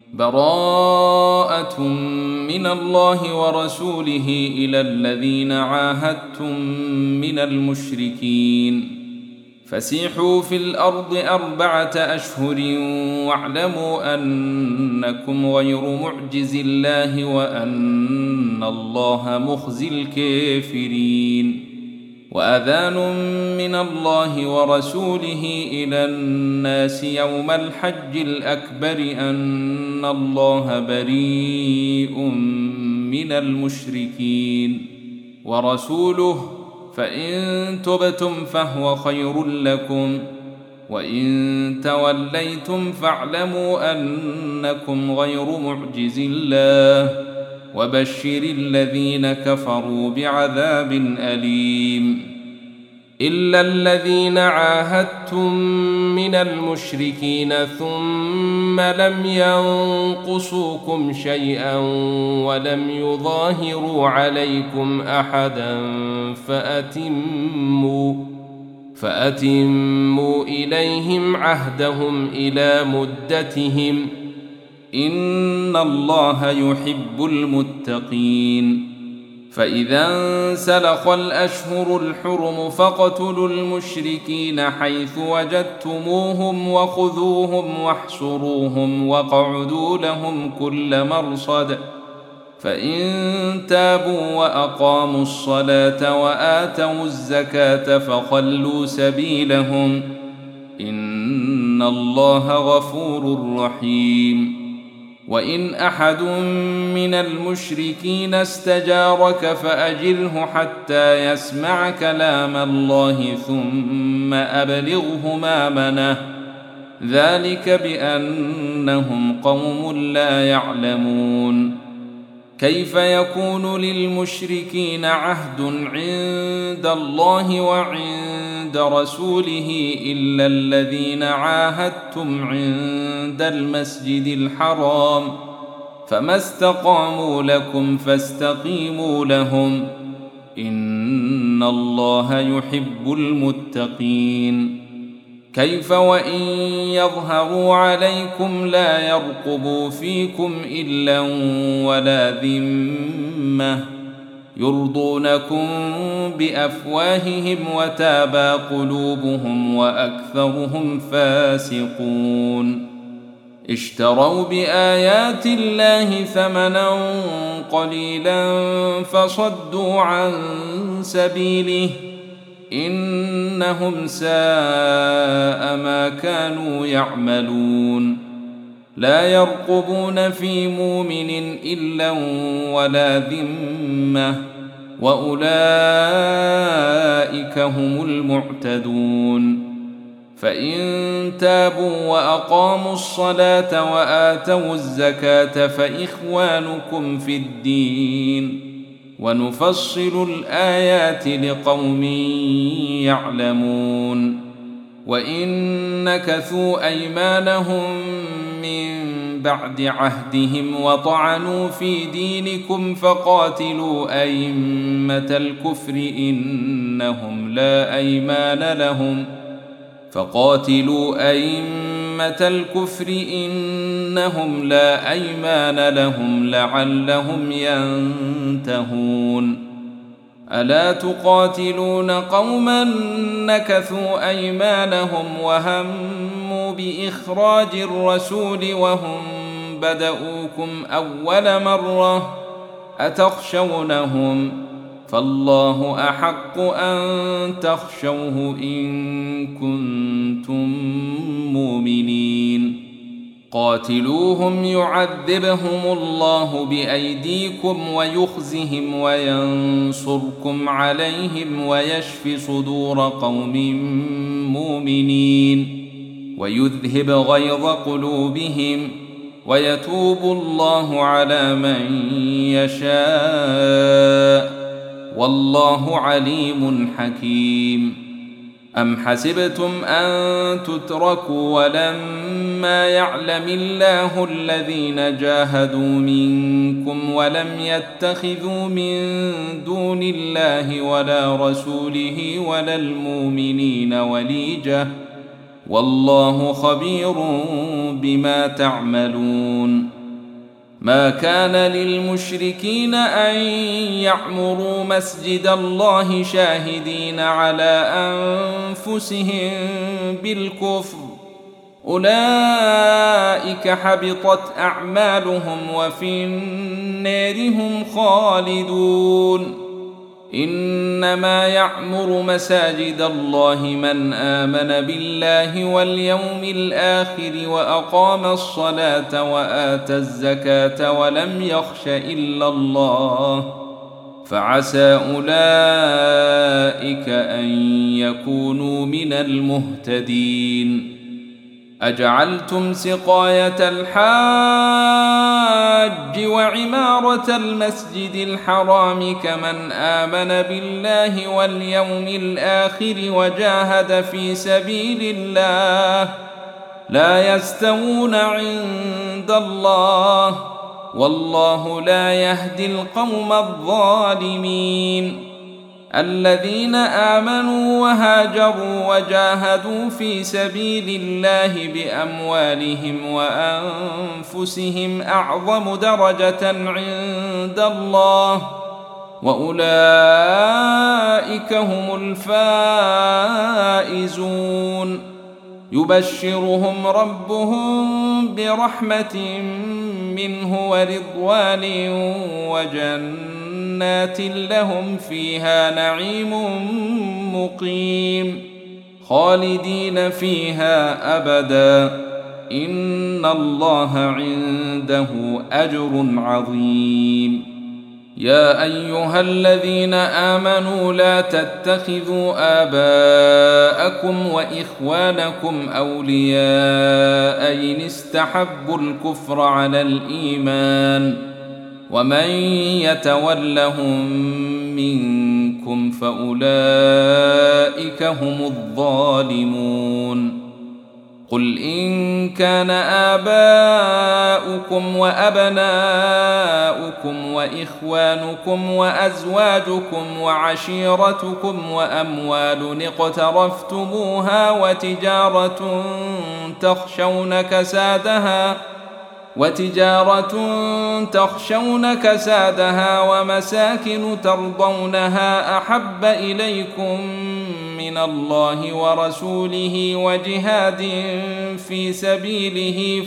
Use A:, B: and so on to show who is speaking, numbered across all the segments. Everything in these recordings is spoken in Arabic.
A: براءة من الله ورسوله إلى الذين عاهدتم من المشركين فسيحوا في الأرض 4 أشهر واعلموا أنكم غير معجز الله وأن الله مخزي الكافرين وأذان من الله ورسوله إلى الناس يوم الحج الأكبر أن الله بريء من المشركين ورسوله فإن تبتم فهو خير لكم وإن توليتم فاعلموا أنكم غير معجز الله وبشر الذين كفروا بعذاب أليم إلا الذين عاهدتم من المشركين ثم لم ينقصوكم شيئا ولم يظاهروا عليكم أحدا فأتموا إليهم عهدهم إلى مدتهم إن الله يحب المتقين فإذا انسلخ الأشهر الحرم فاقتلوا المشركين حيث وجدتموهم وخذوهم واحصروهم واقعدوا لهم كل مرصد فإن تابوا وأقاموا الصلاة وآتوا الزكاة فخلوا سبيلهم إن الله غفور رحيم وإن أحد من المشركين استجارك فأجره حتى يسمع كلام الله ثم أبلغه مأمنه ذلك بأنهم قوم لا يعلمون كيف يكون للمشركين عهد عند الله وعند رسوله إلا الذين عاهدتم عند المسجد الحرام فما استقاموا لكم فاستقيموا لهم إن الله يحب المتقين كيف وإن يظهروا عليكم لا يرقبوا فيكم إلا ولا ذمة يرضونكم بأفواههم وتابى قلوبهم وأكثرهم فاسقون اشتروا بآيات الله ثمنا قليلا فصدوا عن سبيله إنهم ساء ما كانوا يعملون لا يرقبون في مؤمن إلا ولا ذمة وأولئك هم المعتدون فإن تابوا وأقاموا الصلاة وآتوا الزكاة فإخوانكم في الدين ونفصل الآيات لقوم يعلمون وإن نكثوا أيمانهم من بعد عهدهم وطعنوا في دينكم فقاتلوا أئمة الكفر إنهم لا أيمان لهم لعلهم ينتهون ألا تقاتلون قوما نكثوا أيمانهم وهموا بإخراج الرسول وهم بدؤوكم أول مرة أتخشونهم فالله أحق أن تخشوه إن كنتم مؤمنين قاتلوهم يعذبهم الله بأيديكم ويخزهم وينصركم عليهم ويشف صدور قوم مؤمنين ويذهب غيظ قلوبهم ويتوب الله على من يشاء والله عليم حكيم أم حسبتم أن تتركوا ولما يعلم الله الذين جاهدوا منكم ولم يتخذوا من دون الله ولا رسوله ولا المؤمنين وليجة والله خبير بما تعملون ما كان للمشركين أن يعمروا مسجد الله شاهدين على أنفسهم بالكفر، أولئك حبطت أعمالهم وفي النار هم خالدون. إنما يعمر مساجد الله من آمن بالله واليوم الآخر وأقام الصلاة وآتى الزكاة ولم يخش إلا الله، فعسى أولئك أن يكونوا من المهتدين. أجعلتم سقاية الحاج وعمارة المسجد الحرام كمن آمن بالله واليوم الآخر وجاهد في سبيل الله لا يستوون عند الله، والله لا يهدي القوم الظالمين. الذين آمنوا وهاجروا وجاهدوا في سبيل الله بأموالهم وأنفسهم أعظم درجة عند الله، وأولئك هم الفائزون. يبشرهم ربهم برحمة منه ورضوان وجنات لهم فيها نعيم مقيم خالدين فيها أبدا، إن الله عنده أجر عظيم. يا أيها الذين آمنوا لا تتخذوا آباءكم وإخوانكم أولياء إن استحبوا الكفر على الإيمان، ومن يتولهم منكم فأولئك هم الظالمون. قل إن كان آباؤكم وأبناؤكم وإخوانكم وأزواجكم وعشيرتكم وأموال اقترفتموها وتجارة تخشون كسادها ومساكن ترضونها أحب إليكم من الله ورسوله وجهاد في سبيله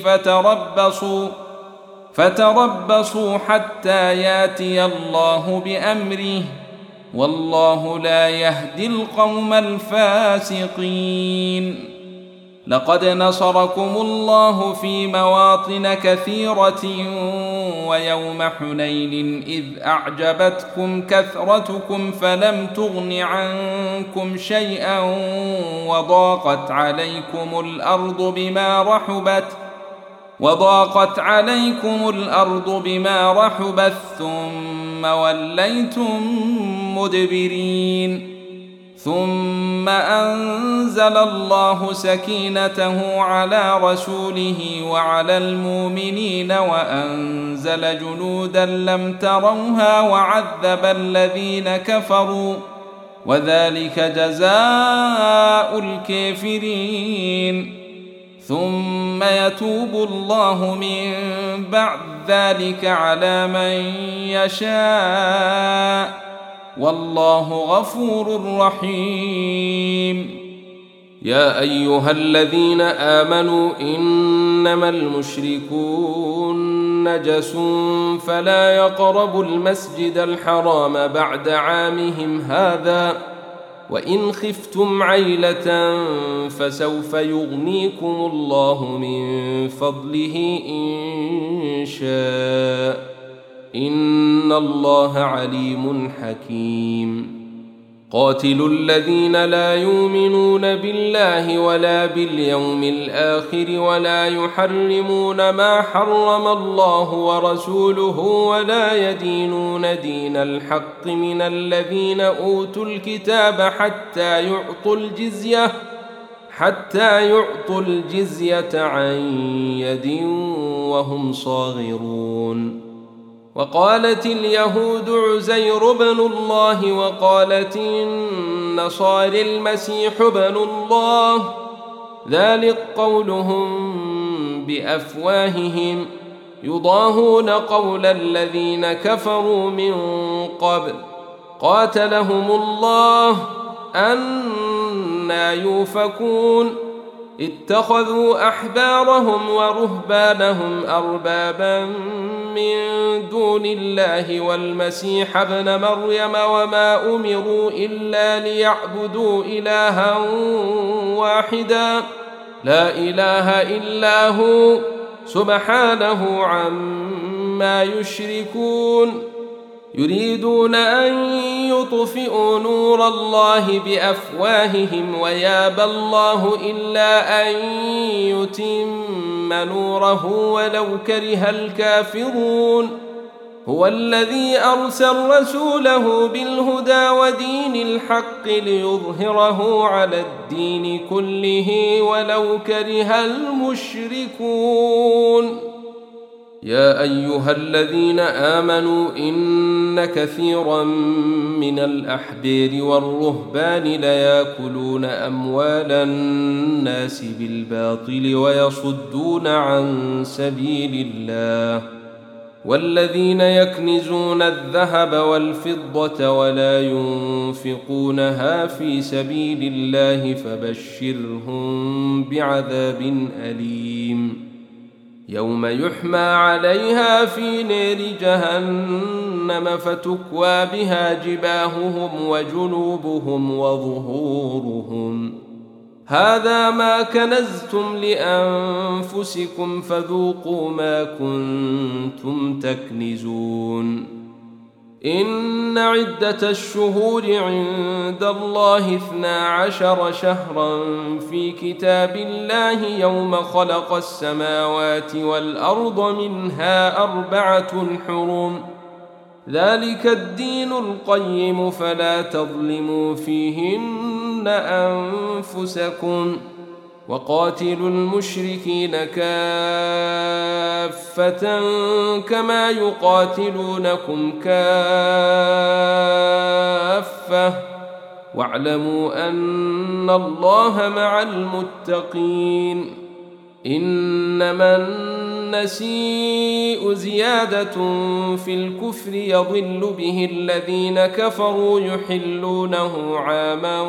A: فتربصوا حتى ياتي الله بأمره، والله لا يهدي القوم الفاسقين. لقد نصركم الله في مواطن كثيرة ويوم حنين إذ أعجبتكم كثرتكم فلم تغن عنكم شيئا وضاقت عليكم الأرض بما رحبت ثم وليتم مدبرين. ثم أنزل الله سكينته على رسوله وعلى المؤمنين وأنزل جنودا لم تروها وعذب الذين كفروا، وذلك جزاء الكافرين. ثم يتوب الله من بعد ذلك على من يشاء، والله غفور رحيم. يا أيها الذين آمنوا إنما المشركون نجس فلا يقربوا المسجد الحرام بعد عامهم هذا، وإن خفتم عيلة فسوف يغنيكم الله من فضله إن شاء، إن الله عليم حكيم. قاتلوا الذين لا يؤمنون بالله ولا باليوم الآخر ولا يحرمون ما حرم الله ورسوله ولا يدينون دين الحق من الذين أوتوا الكتاب حتى يعطوا الجزية عن يد وهم صاغرون. وقالت اليهود عزير بن الله وقالت النصارى المسيح بن الله، ذلك قولهم بأفواههم، يضاهون قول الذين كفروا من قبل قاتلهم الله أنى يؤفكون اتخذوا أحبارهم ورهبانهم أربابا من دون الله والمسيح ابن مريم وما أمروا إلا ليعبدوا إلها واحدا لا إله إلا هو سبحانه عما يشركون يريدون أن يطفئوا نور الله بأفواههم ويابى الله إلا أن يتم نوره ولو كره الكافرون هو الذي أرسل رسوله بالهدى ودين الحق ليظهره على الدين كله ولو كره المشركون يا أيها الذين آمنوا إن كثيرا من الأحبار والرهبان ليأكلون أموال الناس بالباطل ويصدون عن سبيل الله والذين يكنزون الذهب والفضة ولا ينفقونها في سبيل الله فبشرهم بعذاب أليم يوم يحمى عليها في نار جهنم فتكوى بها جباههم وجنوبهم وظهورهم هذا ما كنزتم لأنفسكم فذوقوا ما كنتم تكنزون إن عدة الشهور عند الله 12 شهرا في كتاب الله يوم خلق السماوات والأرض منها 4 حرم ذلك الدين القيم فلا تظلموا فيهن أنفسكم وقاتلوا المشركين كافة كما يقاتلونكم كافة واعلموا أن الله مع المتقين إنما النسيء زيادة في الكفر يضل به الذين كفروا يحلونه عاما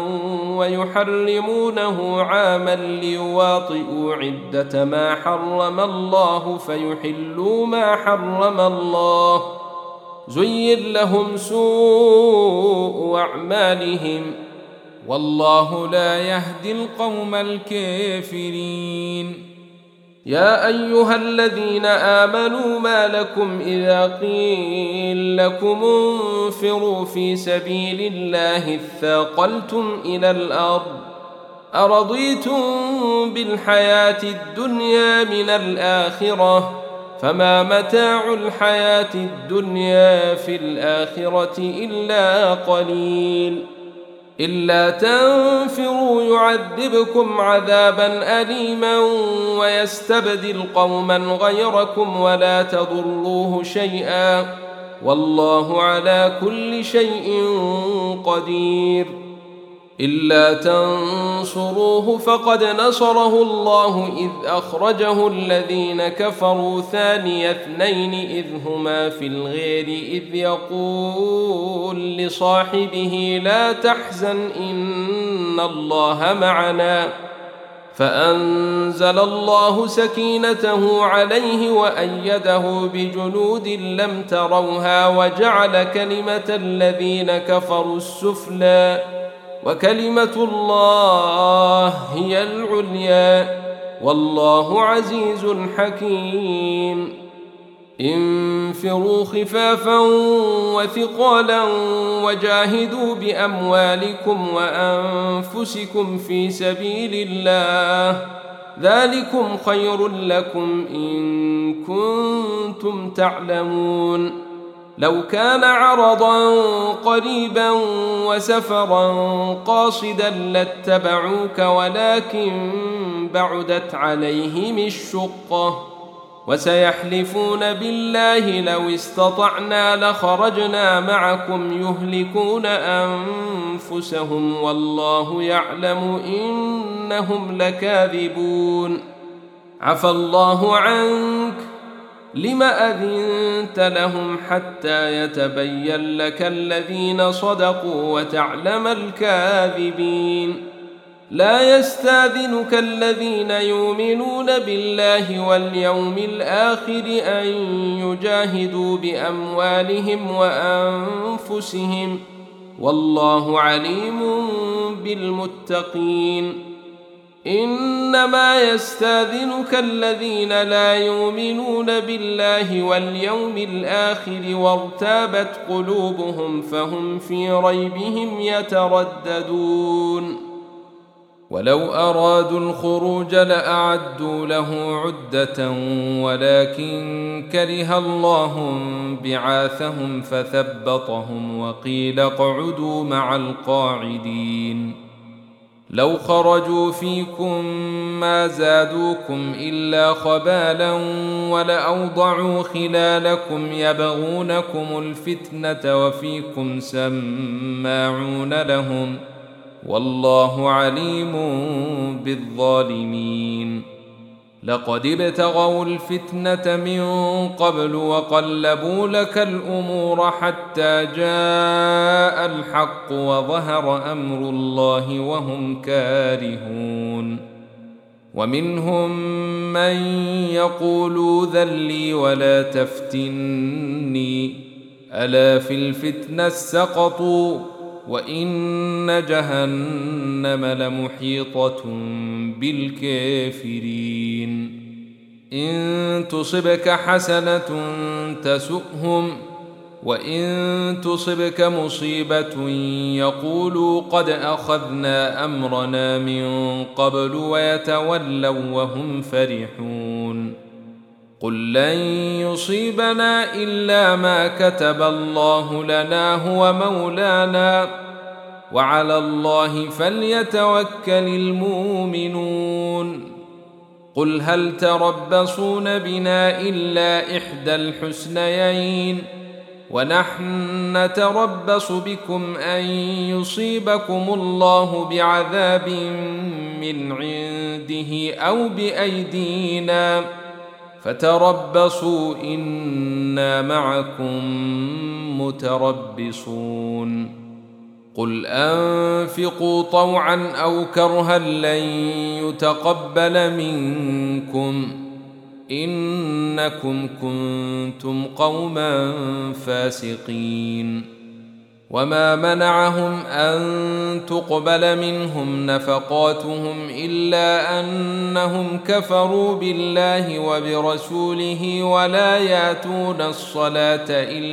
A: ويحرمونه عاما ليواطئوا عدة ما حرم الله فيحلوا ما حرم الله زين لهم سوء أعمالهم والله لا يهدي القوم الكافرين يا أيها الذين آمنوا ما لكم إذا قيل لكم انفروا في سبيل الله اثاقلتم إلى الأرض أرضيتم بالحياة الدنيا من الآخرة فما متاع الحياة الدنيا في الآخرة إلا قليل إلا تنفروا يعذبكم عذابا أليما ويستبدل قوما غيركم ولا تضروه شيئا والله على كل شيء قدير إلا تنصروه فقد نصره الله إذ أخرجه الذين كفروا ثاني اثنين إذ هما في الغار إذ يقول لصاحبه لا تحزن إن الله معنا فأنزل الله سكينته عليه وأيده بجنود لم تروها وجعل كلمة الذين كفروا السفلى وكلمة الله هي العليا والله عزيز حكيم انفروا خفافا وثقالا وجاهدوا بأموالكم وأنفسكم في سبيل الله ذلكم خير لكم إن كنتم تعلمون لو كان عرضا قريبا وسفرا قاصدا لاتبعوك ولكن بعدت عليهم الشقة وسيحلفون بالله لو استطعنا لخرجنا معكم يهلكون أنفسهم والله يعلم إنهم لكاذبون عفى الله عنك لم أذنت لهم حتى يتبين لك الذين صدقوا وتعلم الكاذبين لا يستأذنك الذين يؤمنون بالله واليوم الآخر أن يجاهدوا بأموالهم وأنفسهم والله عليم بالمتقين إنما يستأذنك الذين لا يؤمنون بالله واليوم الآخر وارتابت قلوبهم فهم في ريبهم يترددون ولو أرادوا الخروج لأعدوا له عدة ولكن كره الله بعاثهم فثبطهم وقيل اقعدوا مع القاعدين لو خرجوا فيكم ما زادوكم إلا خبالا ولأوضعوا خلالكم يبغونكم الفتنة وفيكم سماعون لهم والله عليم بالظالمين لقد ابتغوا الفتنة من قبل وقلبوا لك الأمور حتى جاء الحق وظهر أمر الله وهم كارهون ومنهم من يقول ذل لي ولا تفتني ألا في الفتنة سقطوا وإن جهنم لمحيطة بالكافرين إن تصبك حسنة تسؤهم وإن تصبك مصيبة يقولوا قد أخذنا أمرنا من قبل ويتولوا وهم فرحون قل لن يصيبنا إلا ما كتب الله لنا هو مولانا وعلى الله فليتوكل المؤمنون قل هل تربصون بنا إلا إحدى الحسنيين ونحن نتربص بكم أن يصيبكم الله بعذاب من عنده أو بأيدينا فتربصوا إنا معكم متربصون قل أنفقوا طوعا أو كرها لن يتقبل منكم إنكم كنتم قوما فاسقين وما منعهم أن تقبل منهم نفقاتهم إلا أنهم كفروا بالله وبرسوله ولا يأتون الصلاة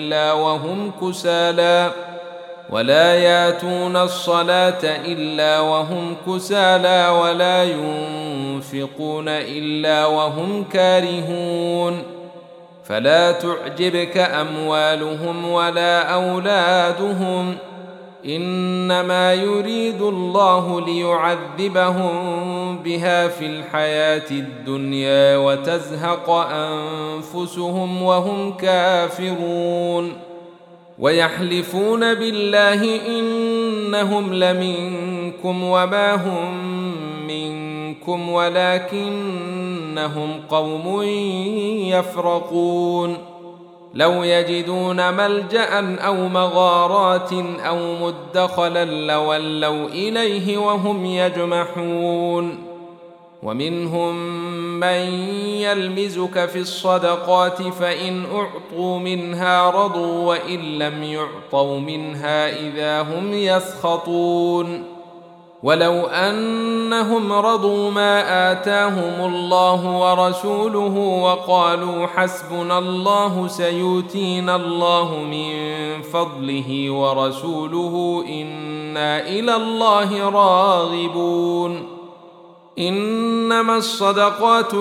A: إلا وهم كسالى ولا ينفقون إلا وهم كارهون فلا تعجبك أموالهم ولا أولادهم إنما يريد الله ليعذبهم بها في الحياة الدنيا وتزهق أنفسهم وهم كافرون ويحلفون بالله إنهم لمنكم وما هم منكم ولكنهم قوم يفرقون لو يجدون ملجأ أو مغارات أو مدخلا لولوا إليه وهم يجمحون ومنهم من يلمزك في الصدقات فإن أعطوا منها رضوا وإن لم يعطوا منها إذا هم يسخطون ولو أنهم رضوا ما آتاهم الله ورسوله وقالوا حسبنا الله سيؤتينا الله من فضله ورسوله إنا إلى الله راغبون إنما الصدقات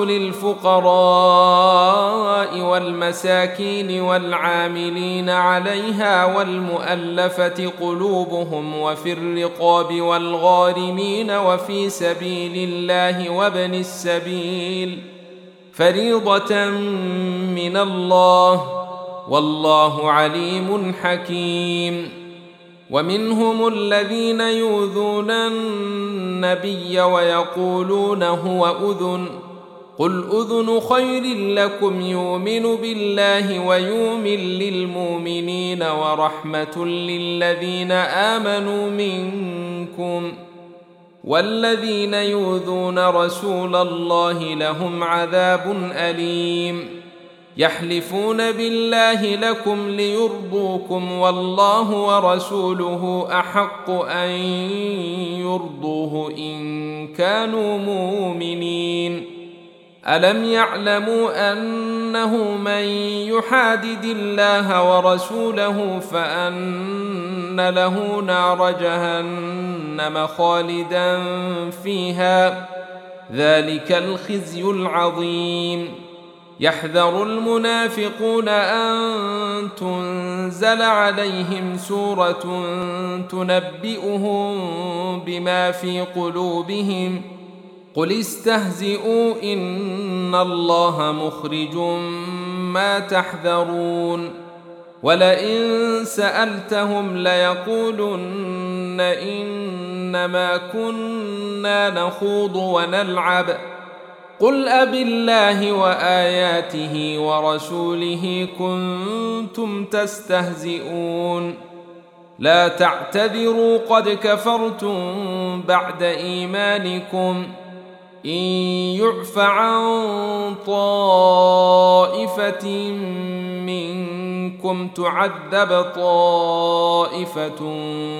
A: للفقراء والمساكين والعاملين عليها والمؤلفة قلوبهم وفي الرقاب والغارمين وفي سبيل الله وابن السبيل فريضة من الله والله عليم حكيم ومنهم الذين يؤذون النبي ويقولون هو أذن قل أذن خير لكم يؤمن بالله ويؤمن للمؤمنين ورحمة للذين آمنوا منكم، والذين يؤذون رسول الله لهم عذاب أليم. يحلفون بالله لكم ليرضوكم والله ورسوله أحق أن يرضوه إن كانوا مؤمنين. ألم يعلموا أنه من يحادد الله ورسوله فأن له نار جهنم خالدا فيها، ذلك الخزي العظيم. يحذر المنافقون أن تنزل عليهم سورة تنبئهم بما في قلوبهم، قل استهزئوا إن الله مخرج ما تحذرون. ولئن سألتهم ليقولن إنما كنا نخوض ونلعب، قل أبالله وآياته ورسوله كنتم تستهزئون. لا تعتذروا قد كفرتم بعد إيمانكم، إن يعف عن طائفة منكم تعذب طائفة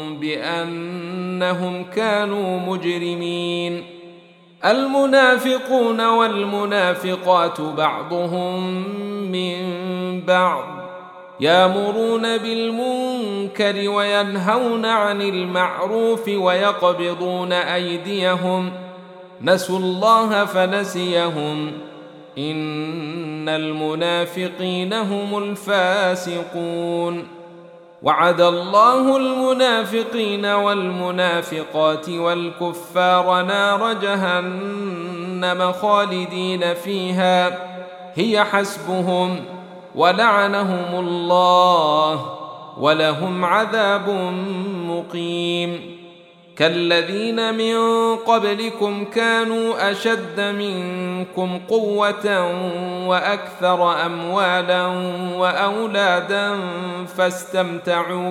A: بأنهم كانوا مجرمين. المنافقون والمنافقات بعضهم من بعض، يأمرون بالمنكر وينهون عن المعروف ويقبضون أيديهم، نسوا الله فنسيهم، إن المنافقين هم الفاسقون. وعد الله المنافقين والمنافقات والكفار نار جهنم خالدين فيها هي حسبهم، ولعنهم الله ولهم عذاب مقيم. كالذين من قبلكم كانوا أشد منكم قوة وأكثر أموالا وأولادا فاستمتعوا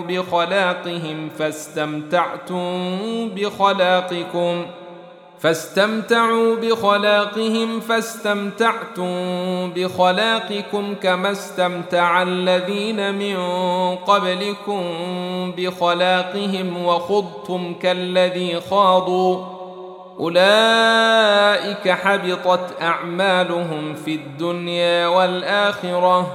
A: بخلاقهم فاستمتعتم بخلاقكم كما استمتع الذين من قبلكم بخلاقهم وخضتم كالذي خاضوا، أولئك حبطت أعمالهم في الدنيا والآخرة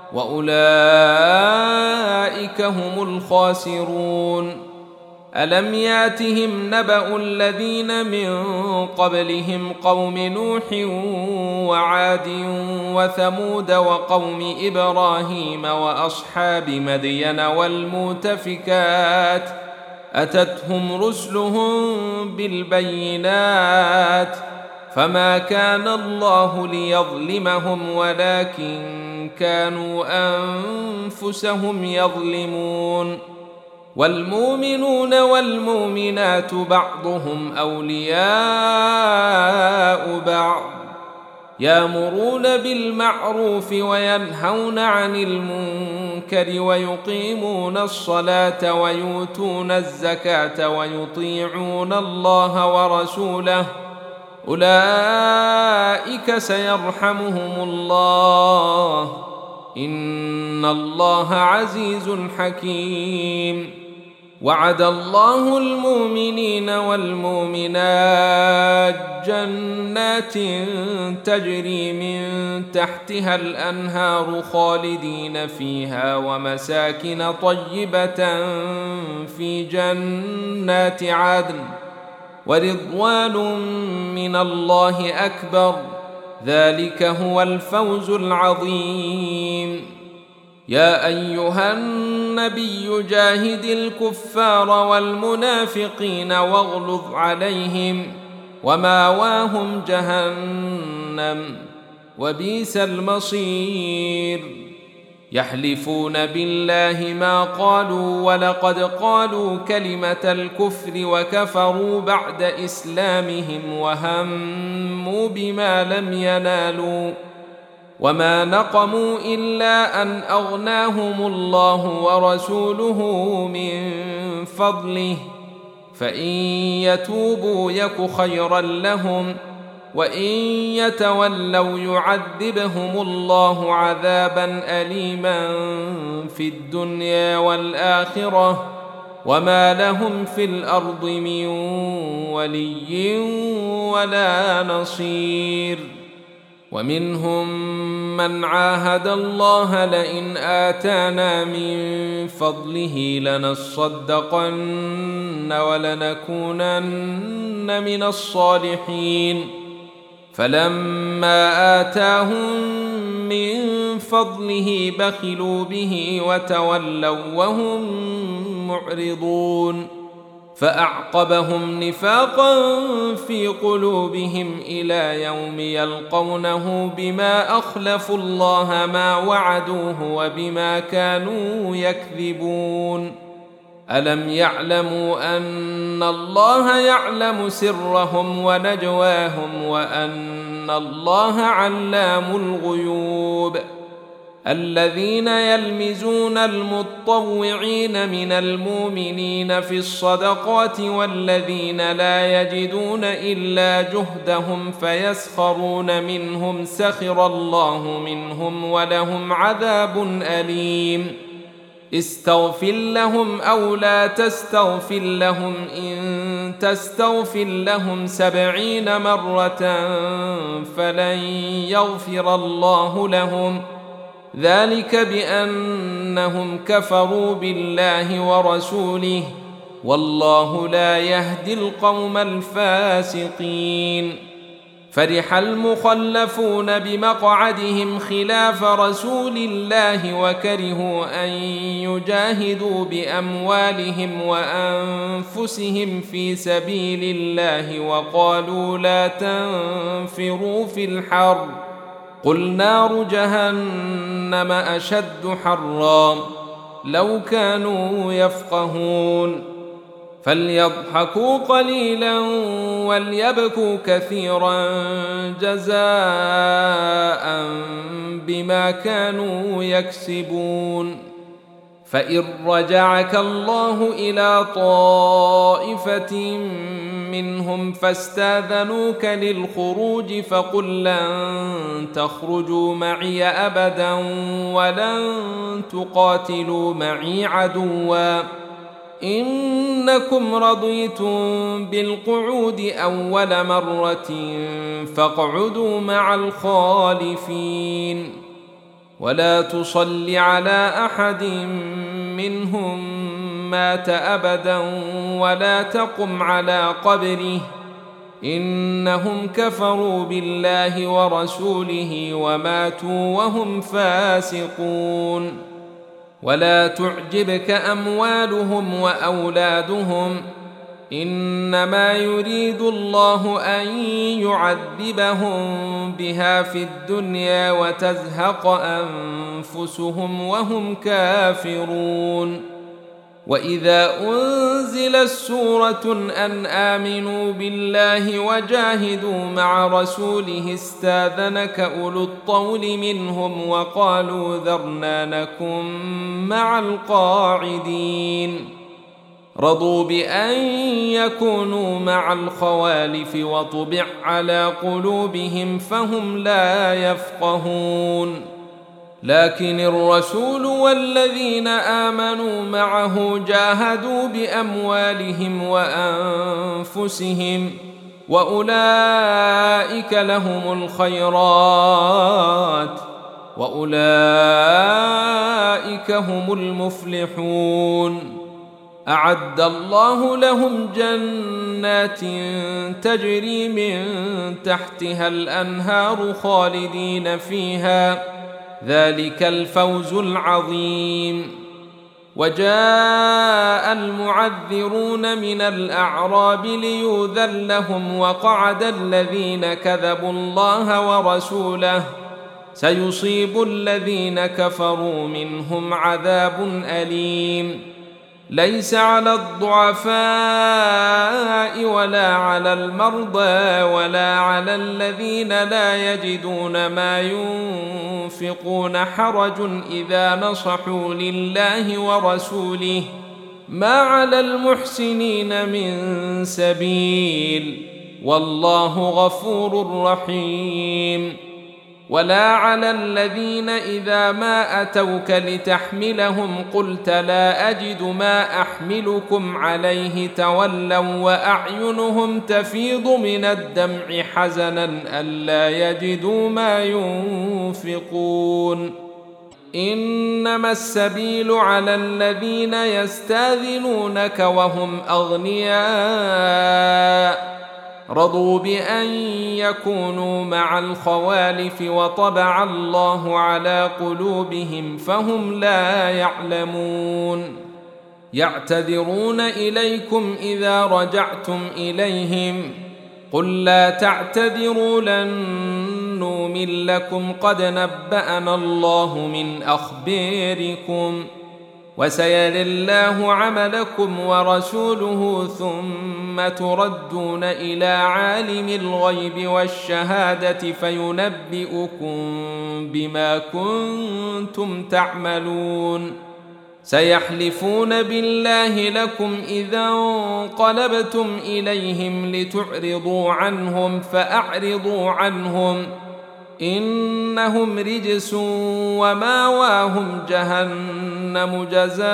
A: وأولئك هم الخاسرون. ألم ياتهم نبأ الذين من قبلهم قوم نوح وعاد وثمود وقوم إبراهيم وأصحاب مدين والمؤتفكات، أتتهم رسلهم بالبينات فما كان الله ليظلمهم ولكن كانوا أنفسهم يظلمون. والمؤمنون والمؤمنات بعضهم أولياء بعض، يأمرون بالمعروف وينهون عن المنكر ويقيمون الصلاة ويؤتون الزكاة ويطيعون الله ورسوله، أولئك سيرحمهم الله، إن الله عزيز حكيم. وعد الله المؤمنين والمؤمنات جنات تجري من تحتها الأنهار خالدين فيها ومساكن طيبة في جنات عدن ورضوان من الله أكبر، ذلك هو الفوز العظيم. يا أيها النبي جاهد الكفار والمنافقين واغلظ عليهم وماواهم جهنم وبئس المصير. يحلفون بالله ما قالوا ولقد قالوا كلمة الكفر وكفروا بعد إسلامهم وهموا بما لم ينالوا وما نقموا إلا أن أغناهم الله ورسوله من فضله فإن يتوبوا يك خيرا لهم وإن يتولوا يعذبهم الله عذابا أليما في الدنيا والآخرة وما لهم في الأرض من ولي ولا نصير. ومنهم من عاهد الله لئن آتانا من فضله لنصدقن ولنكونن من الصالحين فلما آتاهم من فضله بخلوا به وتولوا وهم معرضون فأعقبهم نفاقا في قلوبهم إلى يوم يلقونه بما أخلفوا الله ما وعدوه وبما كانوا يكذبون. ألم يعلموا أن الله يعلم سرهم ونجواهم وأن الله علام الغيوب. الذين يلمزون المطوعين من المؤمنين في الصدقات والذين لا يجدون إلا جهدهم فيسخرون منهم سخر الله منهم ولهم عذاب أليم. استغفر لهم أو لا تستغفر لهم إن تستغفر لهم 70 مرة فلن يغفر الله لهم ذلك بأنهم كفروا بالله ورسوله والله لا يهدي القوم الفاسقين. فرح المخلفون بمقعدهم خلاف رسول الله وكرهوا أن يجاهدوا بأموالهم وأنفسهم في سبيل الله وقالوا لا تنفروا في الحر قل نار جهنم أشد حرا لو كانوا يفقهون. فليضحكوا قليلا وليبكوا كثيرا جزاء بما كانوا يكسبون. فإن رجعك الله إلى طائفة منهم فاستاذنوك للخروج فقل لن تخرجوا معي أبدا ولن تقاتلوا معي عدوا إنكم رضيتم بالقعود أول مرة فاقعدوا مع الخالفين ولا تصل على أحد منهم مات أبدا ولا تقم على قبره إنهم كفروا بالله ورسوله وماتوا وهم فاسقون. ولا تعجبك أموالهم وأولادهم إنما يريد الله أن يعذبهم بها في الدنيا وتزهق أنفسهم وهم كافرون. وإذا أنزلت سورة أن آمنوا بالله وجاهدوا مع رسوله استاذنك أولو الطول منهم وقالوا ذرنا نكن مع القاعدين. رضوا بأن يكونوا مع الخوالف وطبع على قلوبهم فهم لا يفقهون. لكن الرسول والذين آمنوا معه جاهدوا بأموالهم وأنفسهم وأولئك لهم الخيرات وأولئك هم المفلحون. أعد الله لهم جنات تجري من تحتها الأنهار خالدين فيها ذلك الفوز العظيم. وجاء المعذرون من الأعراب ليؤذن لهم وقعد الذين كذبوا الله ورسوله سيصيب الذين كفروا منهم عذاب أليم. ليس على الضعفاء ولا على المرضى ولا على الذين لا يجدون ما ينفقون حرج إذا نصحوا لله ورسوله، ما على المحسنين من سبيل، والله غفور رحيم. ولا على الذين إذا ما أتوك لتحملهم قلت لا أجد ما أحملكم عليه تولوا وأعينهم تفيض من الدمع حزنا ألا يجدوا ما ينفقون. إنما السبيل على الذين يستاذنونك وهم أغنياء رضوا بأن يكونوا مع الخوالف وطبع الله على قلوبهم فهم لا يعلمون. يعتذرون إليكم إذا رجعتم إليهم قل لا تعتذروا لن نؤمن لكم قد نبأنا الله من أخباركم وسيري الله عملكم ورسوله ثم تردون إلى عالم الغيب والشهادة فينبئكم بما كنتم تعملون. سيحلفون بالله لكم إذا انقلبتم إليهم لتعرضوا عنهم فأعرضوا عنهم إنهم رجس وماواهم جهنم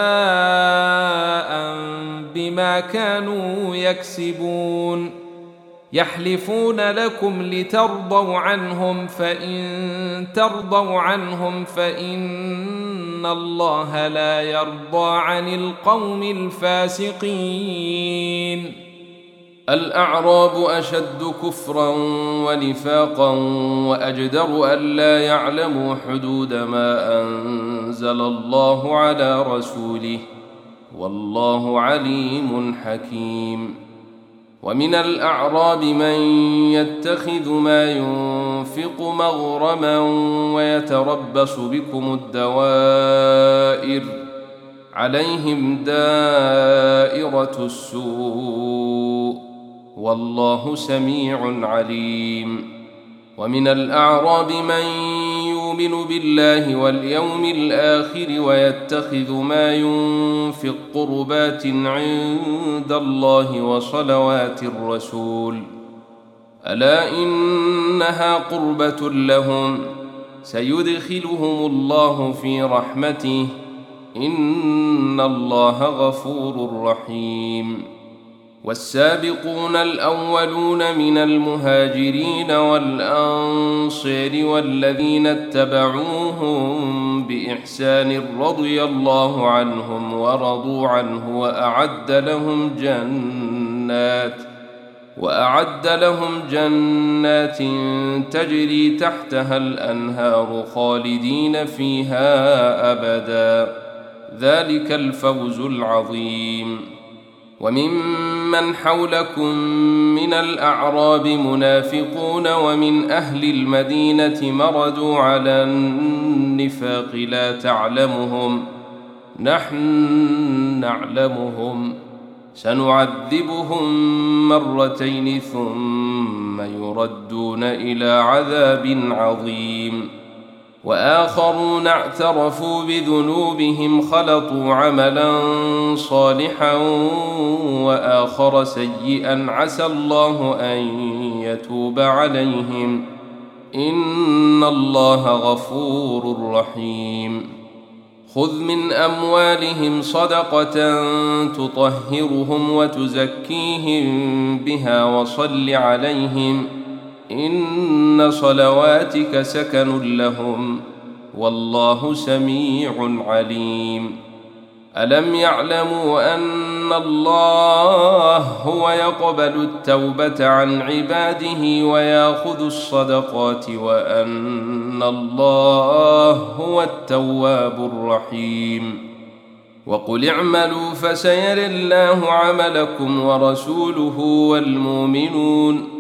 A: جزاء بما كانوا يكسبون. يحلفون لكم لترضوا عنهم فإن ترضوا عنهم فإن الله لا يرضى عن القوم الفاسقين. الأعراب أشد كفرا ونفاقا وأجدر ألا يعلموا حدود ما أنزل الله على رسوله والله عليم حكيم. ومن الأعراب من يتخذ ما ينفق مغرما ويتربص بكم الدوائر عليهم دائرة السوء والله سميع عليم. ومن الأعراب من يؤمن بالله واليوم الآخر ويتخذ ما ينفق قربات عند الله وصلوات الرسول ألا إنها قربة لهم سيدخلهم الله في رحمته إن الله غفور رحيم. والسابقون الأولون من المهاجرين والأنصار والذين اتبعوهم بإحسان رضي الله عنهم ورضوا عنه وأعد لهم جنات تجري تحتها الأنهار خالدين فيها أبدا ذلك الفوز العظيم. وممن حولكم من الأعراب منافقون ومن أهل المدينة مردوا على النفاق لا تعلمهم نحن نعلمهم سنعذبهم مرتين ثم يردون إلى عذاب عظيم. وآخرون اعترفوا بذنوبهم خلطوا عملا صالحا وآخر سيئا عسى الله أن يتوب عليهم إن الله غفور رحيم. خذ من أموالهم صدقة تطهرهم وتزكيهم بها وصل عليهم إن صلواتك سكن لهم والله سميع عليم. ألم يعلموا أن الله هو يقبل التوبة عن عباده ويأخذ الصدقات وأن الله هو التواب الرحيم. وقل اعملوا فسيرى الله عملكم ورسوله والمؤمنون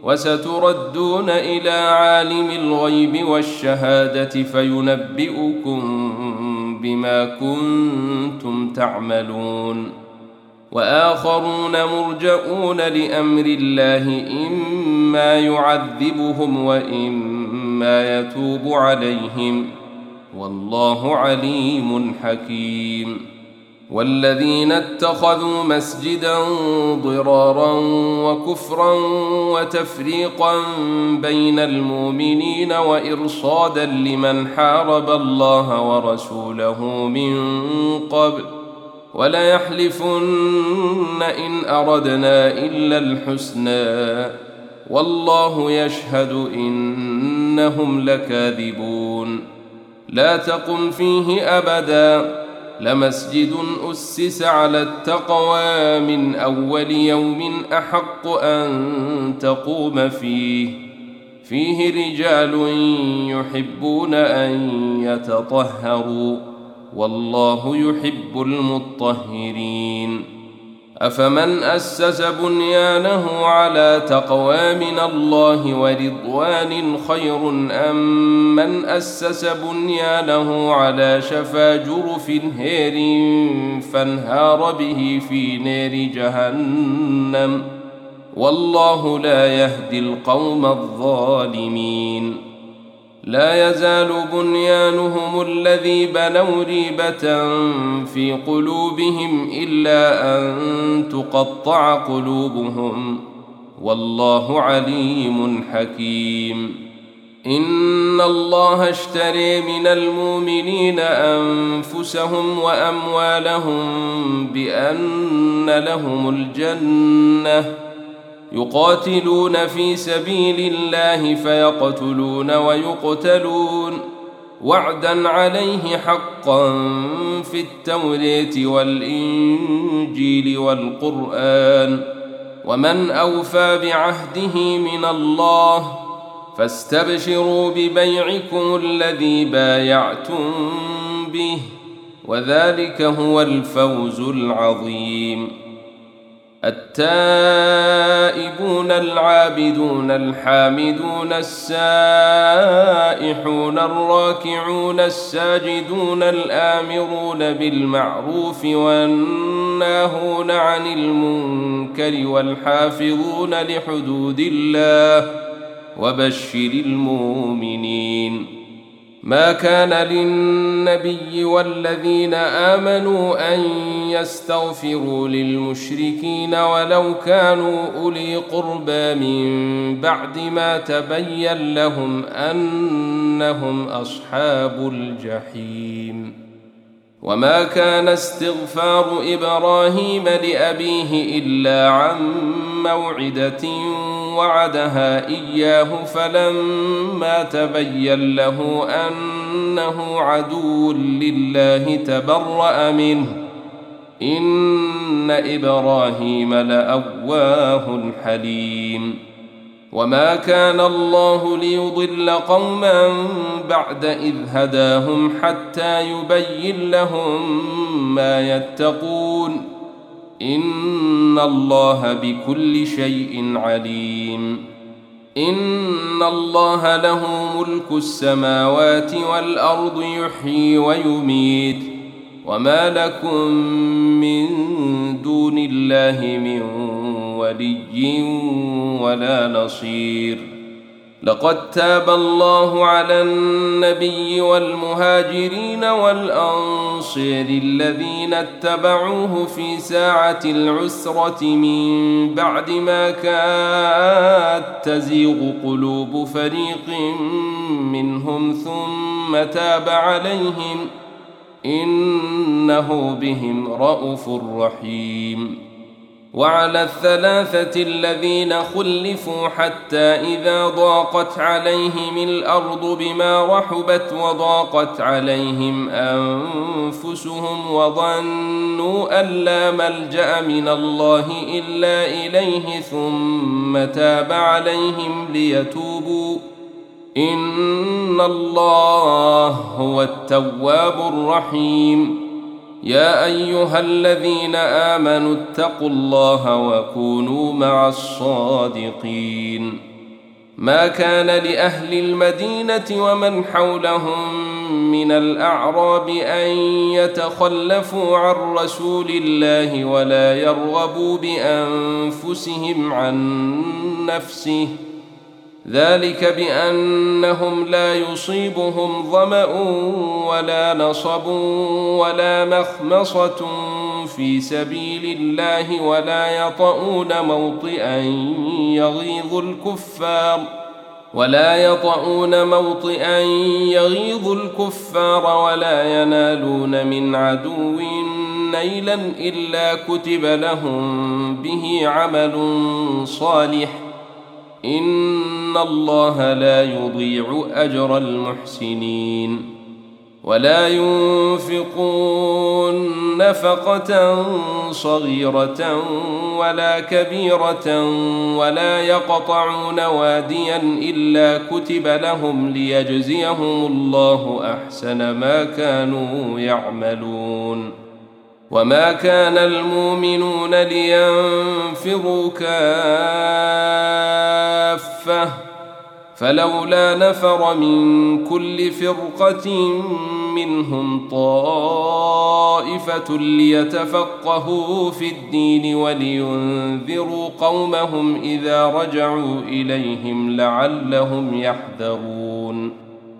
A: وستردون إلى عالم الغيب والشهادة فينبئكم بما كنتم تعملون. وآخرون مرجؤون لأمر الله إما يعذبهم وإما يتوب عليهم، والله عليم حكيم. والذين اتخذوا مسجدا ضرارا وكفرا وتفريقا بين المؤمنين وإرصادا لمن حارب الله ورسوله من قبل وليحلفن إن أردنا إلا الحسنى والله يشهد إنهم لكاذبون. لا تقم فيه أبدا، لمسجد أسس على التقوى من أول يوم أحق أن تقوم فيه رجال يحبون أن يتطهروا والله يحب المطهرين. أفمن أسس بنيانه على تقوى من الله ورضوان خير أم من أسس بنيانه على شفا جرف هير فانهار به في نار جهنم والله لا يهدي القوم الظالمين. لا يزال بنيانهم الذي بنوا ريبة في قلوبهم إلا أن تقطع قلوبهم والله عليم حكيم. إن الله اشتري من المؤمنين أنفسهم وأموالهم بأن لهم الجنة يقاتلون في سبيل الله فيقتلون ويقتلون وعدا عليه حقا في التوراة والإنجيل والقرآن ومن أوفى بعهده من الله فاستبشروا ببيعكم الذي بايعتم به وذلك هو الفوز العظيم. التائبون العابدون الحامدون السائحون الراكعون الساجدون الآمرون بالمعروف والناهون عن المنكر والحافظون لحدود الله وبشر المؤمنين. ما كان للنبي والذين آمنوا أن يستغفروا للمشركين ولو كانوا أولي قربى من بعد ما تبين لهم أنهم أصحاب الجحيم. وما كان استغفار إبراهيم لأبيه إلا عن موعدة وعدها إياه فلما تبين له أنه عدو لله تبرأ منه إن إبراهيم لأواه حليم. وما كان الله ليضل قوما بعد إذ هداهم حتى يبين لهم ما يتقون إن الله بكل شيء عليم. إن الله له ملك السماوات والأرض يحيي ويميت وما لكم من دون الله من ولي ولا نصير. لقد تاب الله على النبي والمهاجرين والأنصار الذين اتبعوه في ساعة العسرة من بعد ما كاد تزيغ قلوب فريق منهم ثم تاب عليهم إنه بهم رءوف رحيم. وعلى الثلاثة الذين خلفوا حتى إذا ضاقت عليهم الأرض بما رحبت وضاقت عليهم أنفسهم وظنوا أن لا ملجأ من الله إلا إليه ثم تاب عليهم ليتوبوا إن الله هو التواب الرحيم. يا أيها الذين آمنوا اتقوا الله وكونوا مع الصادقين. ما كان لأهل المدينة ومن حولهم من الأعراب أن يتخلفوا عن رسول الله ولا يرغبوا بأنفسهم عن نفسه، ذلك بأنهم لا يصيبهم ظمأ ولا نصب ولا مخمصة في سبيل الله ولا يطؤون موطئا يغيظ الكفار ولا ينالون من عدو نيلا إلا كتب لهم به عمل صالح، إن الله لا يضيع أجر المحسنين. ولا ينفقون نفقة صغيرة ولا كبيرة ولا يقطعون واديا إلا كتب لهم ليجزيهم الله أحسن ما كانوا يعملون. وما كان المؤمنون لينفروا كافة، فلولا نفر من كل فرقة منهم طائفة ليتفقهوا في الدين ولينذروا قومهم إذا رجعوا إليهم لعلهم يحذرون.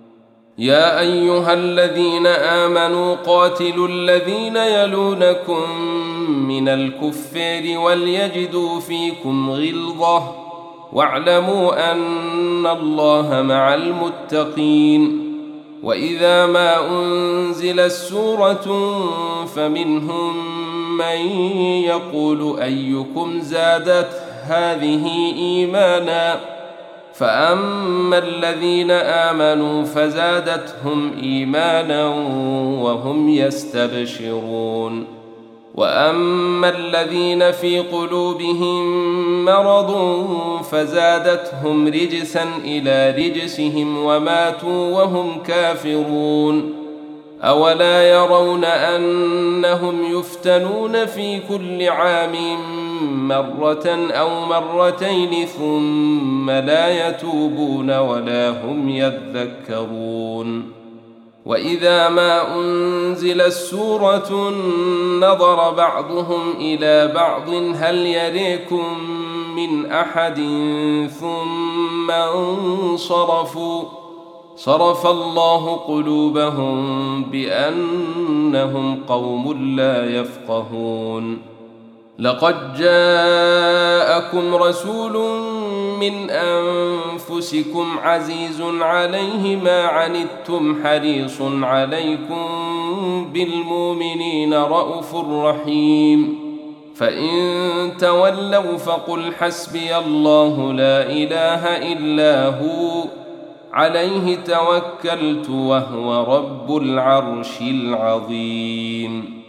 A: يا أيها الذين آمنوا قاتلوا الذين يلونكم من الكفار وليجدوا فيكم غلظة واعلموا أن الله مع المتقين. وإذا ما أنزلت سورة فمنهم من يقول أيكم زادت هذه إيمانا، فأما الذين آمنوا فزادتهم إيمانا وهم يستبشرون، وأما الذين في قلوبهم مرض فزادتهم رجسا إلى رجسهم وماتوا وهم كافرون. أولا يرون أنهم يفتنون في كل عام مرة أو مرتين ثم لا يتوبون ولا هم يذكرون. وإذا ما أنزلت سورة نظر بعضهم إلى بعض هل يريكم من أحد ثم انصرفوا، صرف الله قلوبهم بأنهم قوم لا يفقهون. لقد جاءكم رسول من أنفسكم عزيز عليه ما عنتم حريص عليكم بالمؤمنين رءوف رحيم. فإن تولوا فقل حسبي الله لا إله إلا هو عليه توكلت وهو رب العرش العظيم.